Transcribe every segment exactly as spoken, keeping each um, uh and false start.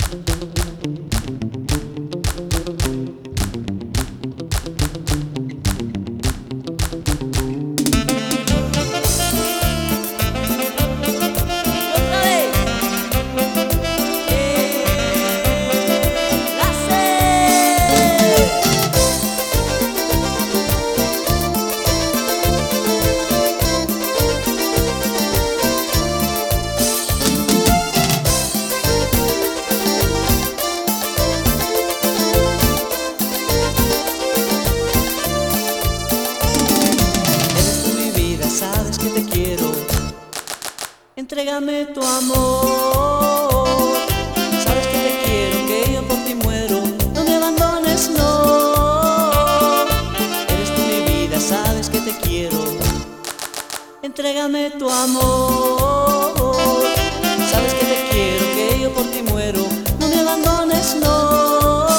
Entrégame tu amor. Sabes que te quiero, que yo por ti muero. No me abandones, no. Eres tú mi vida, sabes que te quiero. Entrégame tu amor. Sabes que te quiero, que yo por ti muero. No me abandones, no.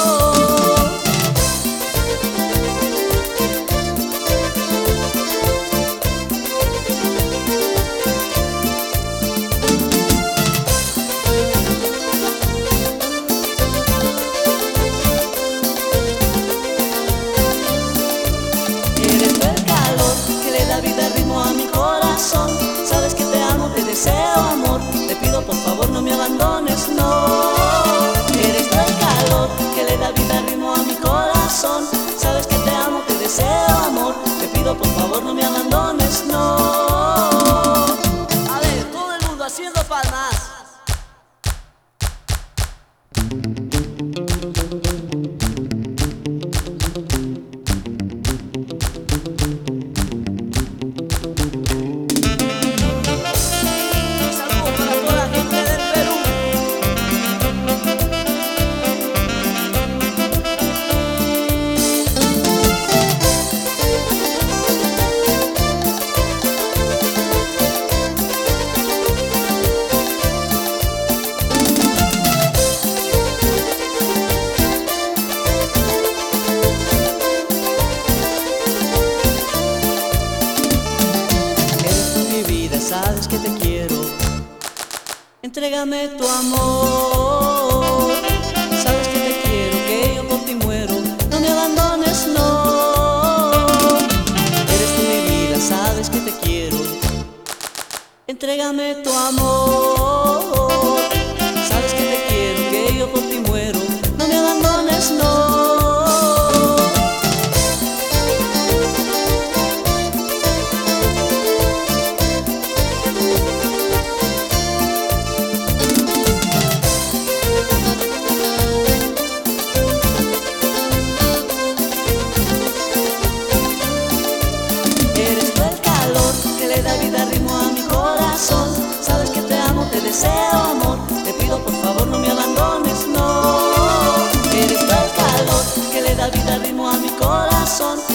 Sabes que te amo, te deseo amor. Te pido por favor no me abandones, no. Eres tú el calor que le da vida, ritmo a mi corazón. Sabes que te amo, te deseo amor. Te pido por favor no me abandones, no. A ver, todo el mundo haciendo palmas. Sabes que te quiero, entrégame tu amor. Sabes que te quiero, que yo por ti muero. No me abandones, no. Eres tú mi vida, sabes que te quiero. Entrégame tu amor. Sabes que te quiero, que yo por ti muero. No me abandones, no. Sabes que te amo, te deseo amor. Te pido por favor no me abandones, no. Eres tú el calor que le da vida, ritmo a mi corazón.